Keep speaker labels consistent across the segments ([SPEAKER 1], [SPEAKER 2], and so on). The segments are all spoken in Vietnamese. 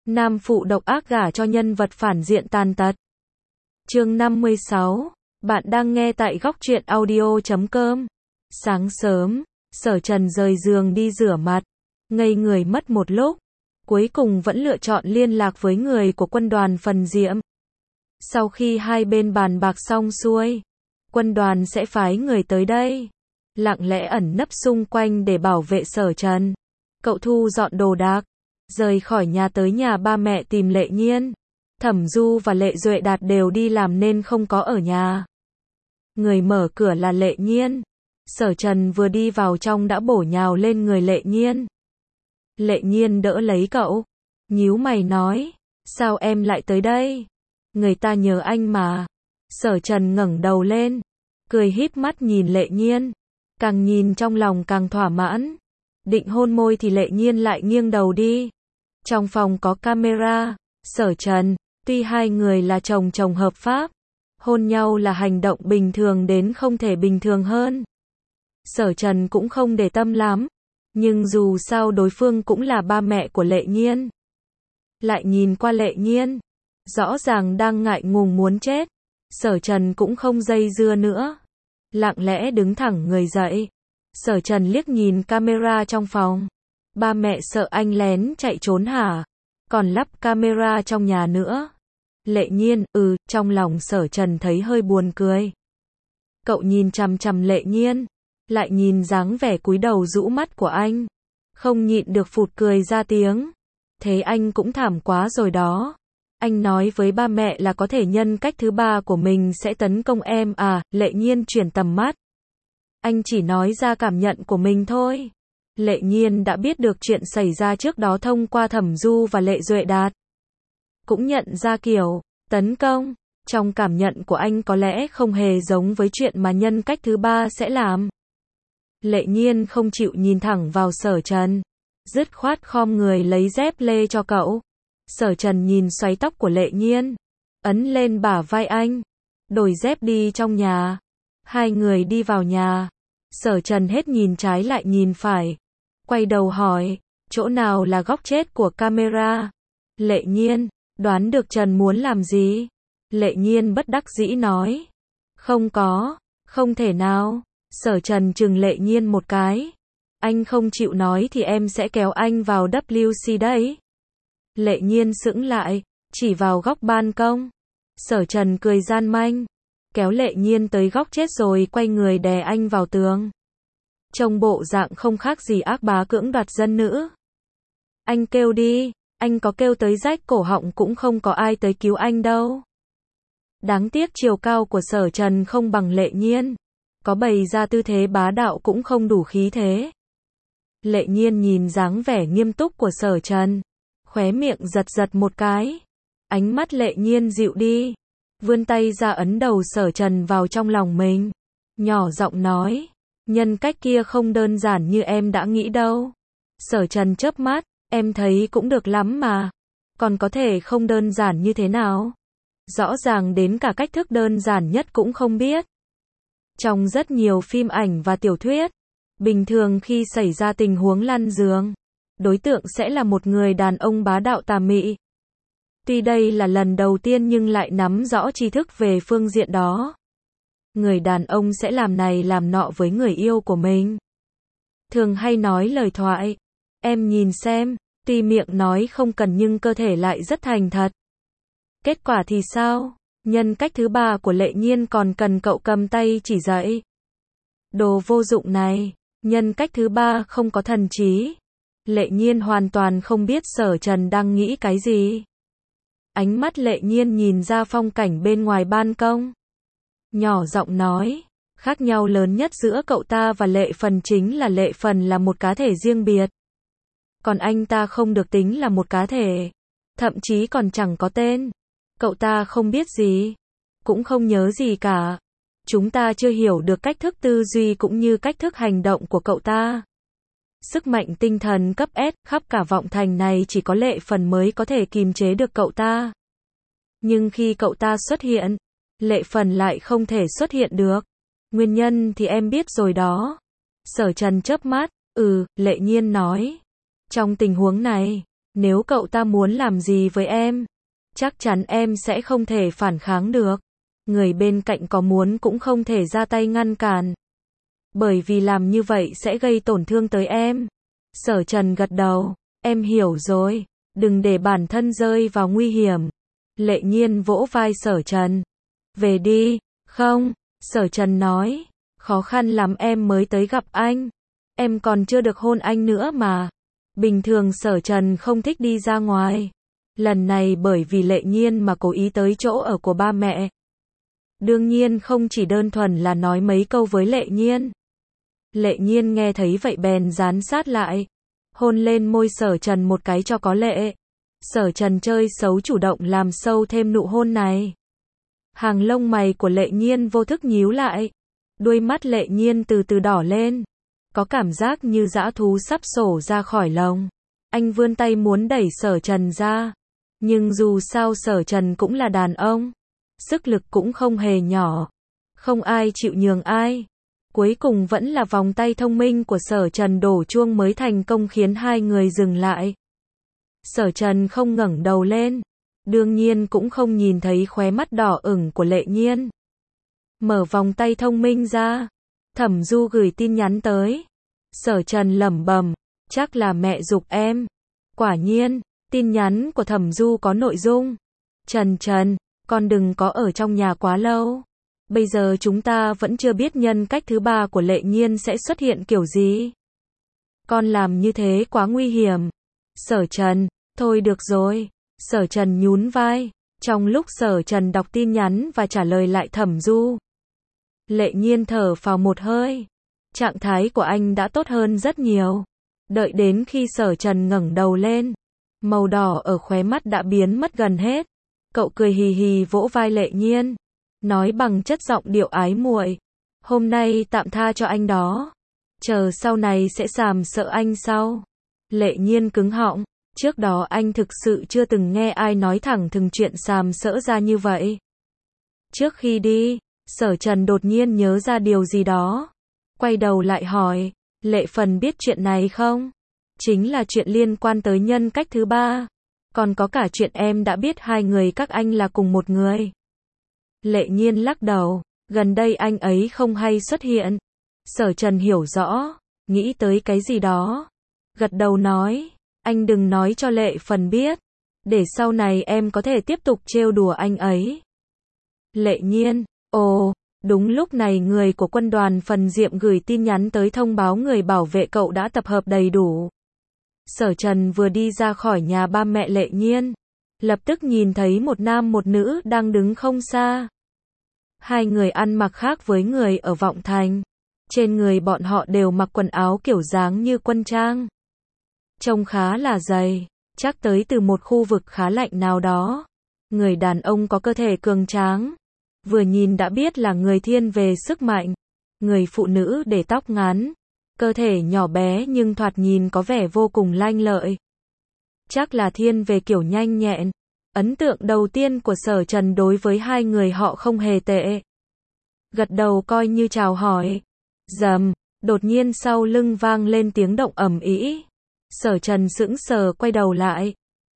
[SPEAKER 1] Nam phụ độc ác gả cho nhân vật phản diện tàn tật. Chương 56. Bạn đang nghe tại góc truyện audio.com. Sáng sớm, Sở Trần rời giường đi rửa mặt, ngây người mất một lúc, cuối cùng vẫn lựa chọn liên lạc với người của quân đoàn Phần Diệm. Sau khi hai bên bàn bạc xong xuôi, quân đoàn sẽ phái người tới đây, lặng lẽ ẩn nấp xung quanh để bảo vệ Sở Trần. Cậu thu dọn đồ đạc, rời khỏi nhà tới nhà ba mẹ tìm Lệ Nhiên. Thẩm Du và Lệ Duệ Đạt đều đi làm nên không có ở nhà. Người mở cửa là Lệ Nhiên. Sở Trần vừa đi vào trong đã bổ nhào lên người Lệ Nhiên. Lệ Nhiên đỡ lấy cậu, nhíu mày nói, sao em lại tới đây? Người ta nhờ anh mà. Sở Trần ngẩng đầu lên, cười híp mắt nhìn Lệ Nhiên, càng nhìn trong lòng càng thỏa mãn. Định hôn môi thì Lệ Nhiên lại nghiêng đầu đi. Trong phòng có camera. Sở Trần, tuy hai người là chồng chồng hợp pháp, hôn nhau là hành động bình thường đến không thể bình thường hơn. Sở Trần cũng không để tâm lắm, nhưng dù sao đối phương cũng là ba mẹ của Lệ Nhiên. Lại nhìn qua Lệ Nhiên, rõ ràng đang ngại ngùng muốn chết. Sở Trần cũng không dây dưa nữa, lặng lẽ đứng thẳng người dậy. Sở Trần liếc nhìn camera trong phòng. Ba mẹ sợ anh lén chạy trốn hả? Còn lắp camera trong nhà nữa. Lệ Nhiên, trong lòng Sở Trần thấy hơi buồn cười. Cậu nhìn chằm chằm Lệ Nhiên, lại nhìn dáng vẻ cúi đầu rũ mắt của anh, không nhịn được phụt cười ra tiếng. Thế anh cũng thảm quá rồi đó. Anh nói với ba mẹ là có thể nhân cách thứ ba của mình sẽ tấn công em à? Lệ Nhiên chuyển tầm mắt. Anh chỉ nói ra cảm nhận của mình thôi. Lệ Nhiên đã biết được chuyện xảy ra trước đó thông qua Thẩm Du và Lệ Duệ Đạt. Cũng nhận ra kiểu tấn công trong cảm nhận của anh có lẽ không hề giống với chuyện mà nhân cách thứ ba sẽ làm. Lệ Nhiên không chịu nhìn thẳng vào Sở Trần, dứt khoát khom người lấy dép lê cho cậu. Sở Trần nhìn xoáy tóc của Lệ Nhiên, ấn lên bả vai anh, đổi dép đi trong nhà. Hai người đi vào nhà. Sở Trần hết nhìn trái lại nhìn phải, quay đầu hỏi, chỗ nào là góc chết của camera? Lệ Nhiên, đoán được Trần muốn làm gì? Lệ Nhiên bất đắc dĩ nói, không có, không thể nào. Sở Trần trừng Lệ Nhiên một cái, anh không chịu nói thì em sẽ kéo anh vào WC đấy. Lệ Nhiên sững lại, chỉ vào góc ban công. Sở Trần cười gian manh, kéo Lệ Nhiên tới góc chết rồi quay người đè anh vào tường. Trông bộ dạng không khác gì ác bá cưỡng đoạt dân nữ. Anh kêu đi, anh có kêu tới rách cổ họng cũng không có ai tới cứu anh đâu. Đáng tiếc chiều cao của Sở Trần không bằng Lệ Nhiên, có bày ra tư thế bá đạo cũng không đủ khí thế. Lệ Nhiên nhìn dáng vẻ nghiêm túc của Sở Trần, khóe miệng giật giật một cái. Ánh mắt Lệ Nhiên dịu đi, vươn tay ra ấn đầu Sở Trần vào trong lòng mình, nhỏ giọng nói, nhân cách kia không đơn giản như em đã nghĩ đâu. Sở Trần chớp mắt, em thấy cũng được lắm mà. Còn có thể không đơn giản như thế nào? Rõ ràng đến cả cách thức đơn giản nhất cũng không biết. Trong rất nhiều phim ảnh và tiểu thuyết, bình thường khi xảy ra tình huống lăn giường, đối tượng sẽ là một người đàn ông bá đạo tà mị. Tuy đây là lần đầu tiên nhưng lại nắm rõ tri thức về phương diện đó. Người đàn ông sẽ làm này làm nọ với người yêu của mình. Thường hay nói lời thoại, em nhìn xem, tuy miệng nói không cần nhưng cơ thể lại rất thành thật. Kết quả thì sao? Nhân cách thứ ba của Lệ Nhiên còn cần cậu cầm tay chỉ dạy. Đồ vô dụng này, nhân cách thứ ba không có thần trí. Lệ Nhiên hoàn toàn không biết Sở Trần đang nghĩ cái gì. Ánh mắt Lệ Nhiên nhìn ra phong cảnh bên ngoài ban công, nhỏ giọng nói, khác nhau lớn nhất giữa cậu ta và Lệ Phần chính là Lệ Phần là một cá thể riêng biệt. Còn anh ta không được tính là một cá thể, thậm chí còn chẳng có tên. Cậu ta không biết gì, cũng không nhớ gì cả. Chúng ta chưa hiểu được cách thức tư duy cũng như cách thức hành động của cậu ta. Sức mạnh tinh thần cấp S, khắp cả vọng thành này chỉ có Lệ Phần mới có thể kìm chế được cậu ta. Nhưng khi cậu ta xuất hiện, Lệ Phần lại không thể xuất hiện được. Nguyên nhân thì em biết rồi đó. Sở Trần chớp mắt, Lệ Nhiên nói. Trong tình huống này, Nếu cậu ta muốn làm gì với em, chắc chắn em sẽ không thể phản kháng được. Người bên cạnh có muốn cũng không thể ra tay ngăn cản. Bởi vì làm như vậy sẽ gây tổn thương tới em. Sở Trần gật đầu, em hiểu rồi, đừng để bản thân rơi vào nguy hiểm. Lệ Nhiên vỗ vai Sở Trần. Về đi, không, Sở Trần nói, khó khăn lắm em mới tới gặp anh. Em còn chưa được hôn anh nữa mà. Bình thường Sở Trần không thích đi ra ngoài. Lần này bởi vì Lệ Nhiên mà cố ý tới chỗ ở của ba mẹ. Đương nhiên không chỉ đơn thuần là nói mấy câu với Lệ Nhiên. Lệ Nhiên nghe thấy vậy bèn dán sát lại, hôn lên môi Sở Trần một cái cho có lệ. Sở Trần chơi xấu chủ động làm sâu thêm nụ hôn này. Hàng lông mày của Lệ Nhiên vô thức nhíu lại. Đuôi mắt Lệ Nhiên từ từ đỏ lên. Có cảm giác như dã thú sắp sổ ra khỏi lồng. Anh vươn tay muốn đẩy Sở Trần ra. Nhưng dù sao Sở Trần cũng là đàn ông. Sức lực cũng không hề nhỏ. Không ai chịu nhường ai. Cuối cùng vẫn là vòng tay thông minh của Sở Trần đổ chuông mới thành công khiến hai người dừng lại. Sở Trần không ngẩng đầu lên. Đương nhiên cũng không nhìn thấy khóe mắt đỏ ửng của Lệ Nhiên. Mở vòng tay thông minh ra. Thẩm Du gửi tin nhắn tới. Sở Trần lẩm bẩm, chắc là mẹ giục em. Quả nhiên, tin nhắn của Thẩm Du có nội dung. Trần, con đừng có ở trong nhà quá lâu. Bây giờ chúng ta vẫn chưa biết nhân cách thứ ba của Lệ Nhiên sẽ xuất hiện kiểu gì. Con làm như thế quá nguy hiểm. Sở Trần, thôi được rồi. Sở Trần nhún vai. Trong lúc Sở Trần đọc tin nhắn và trả lời lại Thẩm Du, Lệ Nhiên thở phào một hơi. Trạng thái của anh đã tốt hơn rất nhiều. Đợi đến khi Sở Trần ngẩng đầu lên, màu đỏ ở khóe mắt đã biến mất gần hết. Cậu cười hì hì vỗ vai Lệ Nhiên, nói bằng chất giọng điệu ái muội, hôm nay tạm tha cho anh đó. Chờ sau này sẽ sàm sợ anh sau. Lệ Nhiên cứng họng, trước đó anh thực sự chưa từng nghe ai nói thẳng thừng chuyện sàm sỡ ra như vậy. Trước khi đi, Sở Trần đột nhiên nhớ ra điều gì đó. Quay đầu lại hỏi, Lệ Phần biết chuyện này không? Chính là chuyện liên quan tới nhân cách thứ ba. Còn có cả chuyện em đã biết hai người các anh là cùng một người. Lệ Nhiên lắc đầu, gần đây anh ấy không hay xuất hiện. Sở Trần hiểu rõ, nghĩ tới cái gì đó. Gật đầu nói, anh đừng nói cho Lệ Phần biết. Để sau này em có thể tiếp tục trêu đùa anh ấy. Lệ Nhiên, ồ, đúng lúc này người của quân đoàn Phần Diệm gửi tin nhắn tới thông báo người bảo vệ cậu đã tập hợp đầy đủ. Sở Trần vừa đi ra khỏi nhà ba mẹ Lệ Nhiên, lập tức nhìn thấy một nam một nữ đang đứng không xa. Hai người ăn mặc khác với người ở Vọng Thành. Trên người bọn họ đều mặc quần áo kiểu dáng như quân trang. Trông khá là dày, chắc tới từ một khu vực khá lạnh nào đó. Người đàn ông có cơ thể cường tráng, vừa nhìn đã biết là người thiên về sức mạnh. Người phụ nữ để tóc ngắn, cơ thể nhỏ bé nhưng thoạt nhìn có vẻ vô cùng lanh lợi. Chắc là thiên về kiểu nhanh nhẹn. Ấn tượng đầu tiên của Sở Trần đối với hai người họ không hề tệ. Gật đầu coi như chào hỏi. Rầm, đột nhiên sau lưng vang lên tiếng động ầm ĩ. Sở Trần sững sờ quay đầu lại.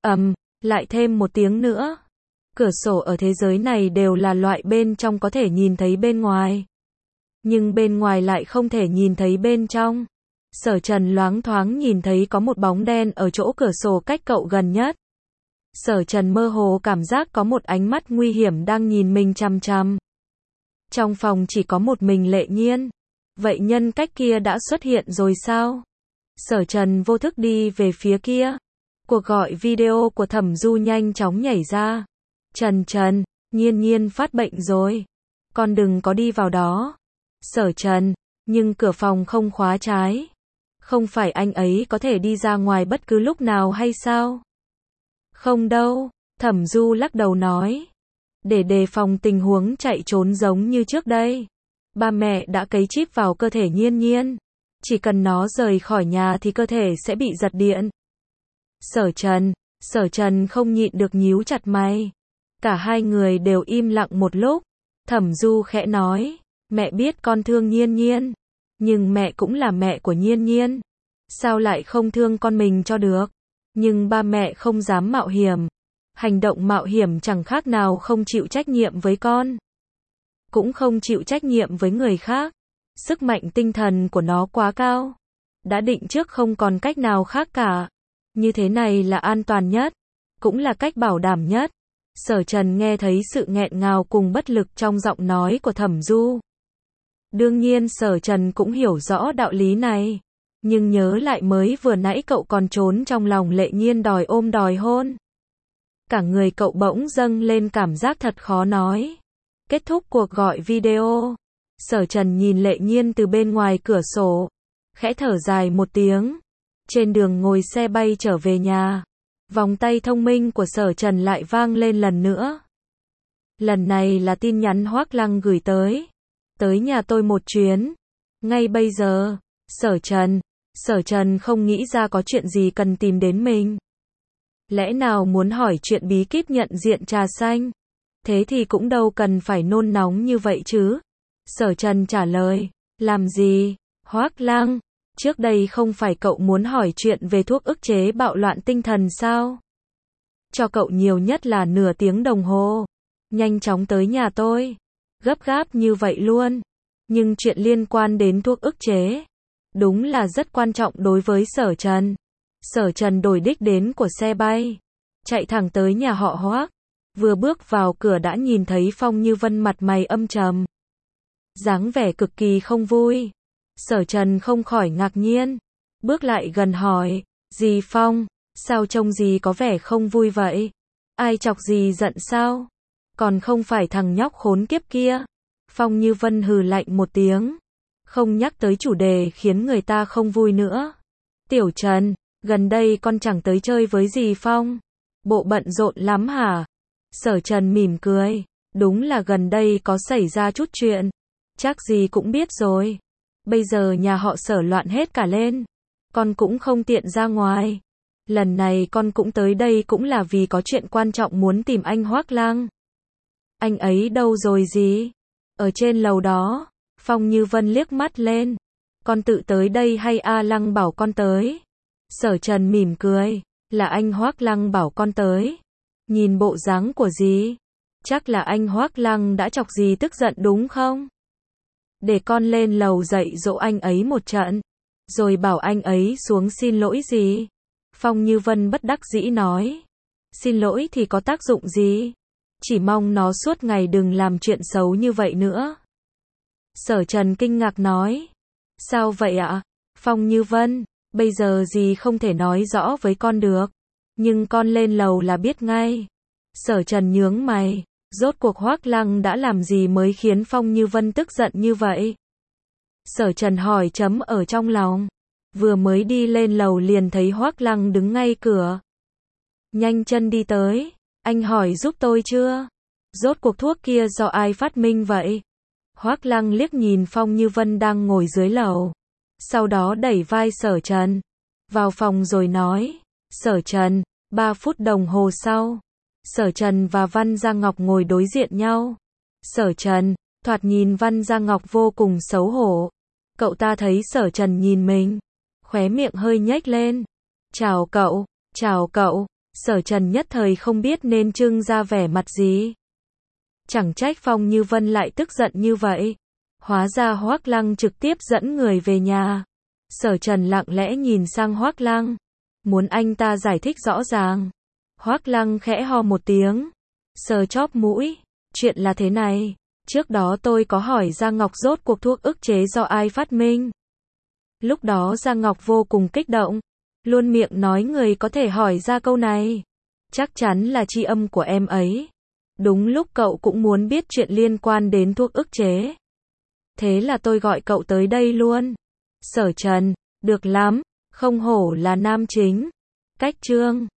[SPEAKER 1] Lại thêm một tiếng nữa. Cửa sổ ở thế giới này đều là loại bên trong có thể nhìn thấy bên ngoài. Nhưng bên ngoài lại không thể nhìn thấy bên trong. Sở Trần loáng thoáng nhìn thấy có một bóng đen ở chỗ cửa sổ cách cậu gần nhất. Sở Trần mơ hồ cảm giác có một ánh mắt nguy hiểm đang nhìn mình chằm chằm. Trong phòng chỉ có một mình Lệ Nhiên. Vậy nhân cách kia đã xuất hiện rồi sao? Sở Trần vô thức đi về phía kia. Cuộc gọi video của Thẩm Du nhanh chóng nhảy ra. Trần, Nhiên phát bệnh rồi. Con đừng có đi vào đó. Sở Trần, nhưng cửa phòng không khóa trái. Không phải anh ấy có thể đi ra ngoài bất cứ lúc nào hay sao? Không đâu, Thẩm Du lắc đầu nói. Để đề phòng tình huống chạy trốn giống như trước đây. Ba mẹ đã cấy chip vào cơ thể Nhiên. Chỉ cần nó rời khỏi nhà thì cơ thể sẽ bị giật điện. Sở Trần không nhịn được nhíu chặt mày. Cả hai người đều im lặng một lúc. Thẩm Du khẽ nói, mẹ biết con thương Nhiên. Nhưng mẹ cũng là mẹ của Nhiên. Sao lại không thương con mình cho được? Nhưng ba mẹ không dám mạo hiểm. Hành động mạo hiểm chẳng khác nào không chịu trách nhiệm với con. Cũng không chịu trách nhiệm với người khác. Sức mạnh tinh thần của nó quá cao. Đã định trước không còn cách nào khác cả. Như thế này là an toàn nhất. Cũng là cách bảo đảm nhất. Sở Trần nghe thấy sự nghẹn ngào cùng bất lực trong giọng nói của Thẩm Du. Đương nhiên Sở Trần cũng hiểu rõ đạo lý này. Nhưng nhớ lại mới vừa nãy cậu còn trốn trong lòng Lệ Nhiên đòi ôm đòi hôn. Cả người cậu bỗng dâng lên cảm giác thật khó nói. Kết thúc cuộc gọi video. Sở Trần nhìn Lệ Nhiên từ bên ngoài cửa sổ. Khẽ thở dài một tiếng. Trên đường ngồi xe bay trở về nhà. Vòng tay thông minh của Sở Trần lại vang lên lần nữa. Lần này là tin nhắn Hoác Lăng gửi tới. Tới nhà tôi một chuyến. Ngay bây giờ. Sở Trần không nghĩ ra có chuyện gì cần tìm đến mình. Lẽ nào muốn hỏi chuyện bí kíp nhận diện trà xanh? Thế thì cũng đâu cần phải nôn nóng như vậy chứ. Sở Trần trả lời. Làm gì? Hoác Lăng. Trước đây không phải cậu muốn hỏi chuyện về thuốc ức chế bạo loạn tinh thần sao? Cho cậu nhiều nhất là nửa tiếng đồng hồ. Nhanh chóng tới nhà tôi. Gấp gáp như vậy luôn. Nhưng chuyện liên quan đến thuốc ức chế. Đúng là rất quan trọng đối với Sở Trần. Sở Trần đổi đích đến của xe bay. Chạy thẳng tới nhà họ Hoác. Vừa bước vào cửa đã nhìn thấy Phong Như Vân mặt mày âm trầm. Dáng vẻ cực kỳ không vui. Sở Trần không khỏi ngạc nhiên. Bước lại gần hỏi. Dì Phong, sao trông dì có vẻ không vui vậy? Ai chọc dì giận sao? Còn không phải thằng nhóc khốn kiếp kia. Phong Như Vân hừ lạnh một tiếng. Không nhắc tới chủ đề khiến người ta không vui nữa. Tiểu Trần, gần đây con chẳng tới chơi với dì Phong. Bộ bận rộn lắm hả? Sở Trần mỉm cười. Đúng là gần đây có xảy ra chút chuyện. Chắc dì cũng biết rồi. Bây giờ nhà họ Sở loạn hết cả lên. Con cũng không tiện ra ngoài. Lần này con cũng tới đây cũng là vì có chuyện quan trọng muốn tìm anh Hoác Lăng. Anh ấy đâu rồi dì? Ở trên lầu đó. Phong Như Vân liếc mắt lên. Con tự tới đây hay A Lăng bảo con tới? Sở Trần mỉm cười. Là anh Hoác Lăng bảo con tới. Nhìn bộ dáng của dì. Chắc là anh Hoác Lăng đã chọc dì tức giận đúng không? Để con lên lầu dạy dỗ anh ấy một trận. Rồi bảo anh ấy xuống xin lỗi dì. Phong Như Vân bất đắc dĩ nói. Xin lỗi thì có tác dụng gì? Chỉ mong nó suốt ngày đừng làm chuyện xấu như vậy nữa. Sở Trần kinh ngạc nói. Sao vậy ạ? Phong Như Vân, bây giờ dì không thể nói rõ với con được. Nhưng con lên lầu là biết ngay. Sở Trần nhướng mày. Rốt cuộc Hoác Lăng đã làm gì mới khiến Phong Như Vân tức giận như vậy? Sở Trần hỏi chấm ở trong lòng. Vừa mới đi lên lầu liền thấy Hoác Lăng đứng ngay cửa. Nhanh chân đi tới. Anh hỏi giúp tôi chưa? Rốt cuộc thuốc kia do ai phát minh vậy? Hoác Lăng liếc nhìn Phong Như Vân đang ngồi dưới lầu. Sau đó đẩy vai Sở Trần. Vào phòng rồi nói. Sở Trần, 3 phút đồng hồ sau. Sở Trần và Văn Gia Ngọc ngồi đối diện nhau. Sở Trần, thoạt nhìn Văn Gia Ngọc vô cùng xấu hổ. Cậu ta thấy Sở Trần nhìn mình. Khóe miệng hơi nhếch lên. Chào cậu, chào cậu. Sở Trần nhất thời không biết nên trưng ra vẻ mặt gì. Chẳng trách Phong Như Vân lại tức giận như vậy. Hóa ra Hoác Lăng trực tiếp dẫn người về nhà. Sở Trần lặng lẽ nhìn sang Hoác Lăng. Muốn anh ta giải thích rõ ràng. Hoác Lăng khẽ ho một tiếng. Sờ chóp mũi. Chuyện là thế này. Trước đó tôi có hỏi Gia Ngọc rốt cuộc thuốc ức chế do ai phát minh. Lúc đó Gia Ngọc vô cùng kích động. Luôn miệng nói người có thể hỏi ra câu này. Chắc chắn là tri âm của em ấy. Đúng lúc cậu cũng muốn biết chuyện liên quan đến thuốc ức chế. Thế là tôi gọi cậu tới đây luôn. Sở Trần, được lắm, không hổ là nam chính. Cách chương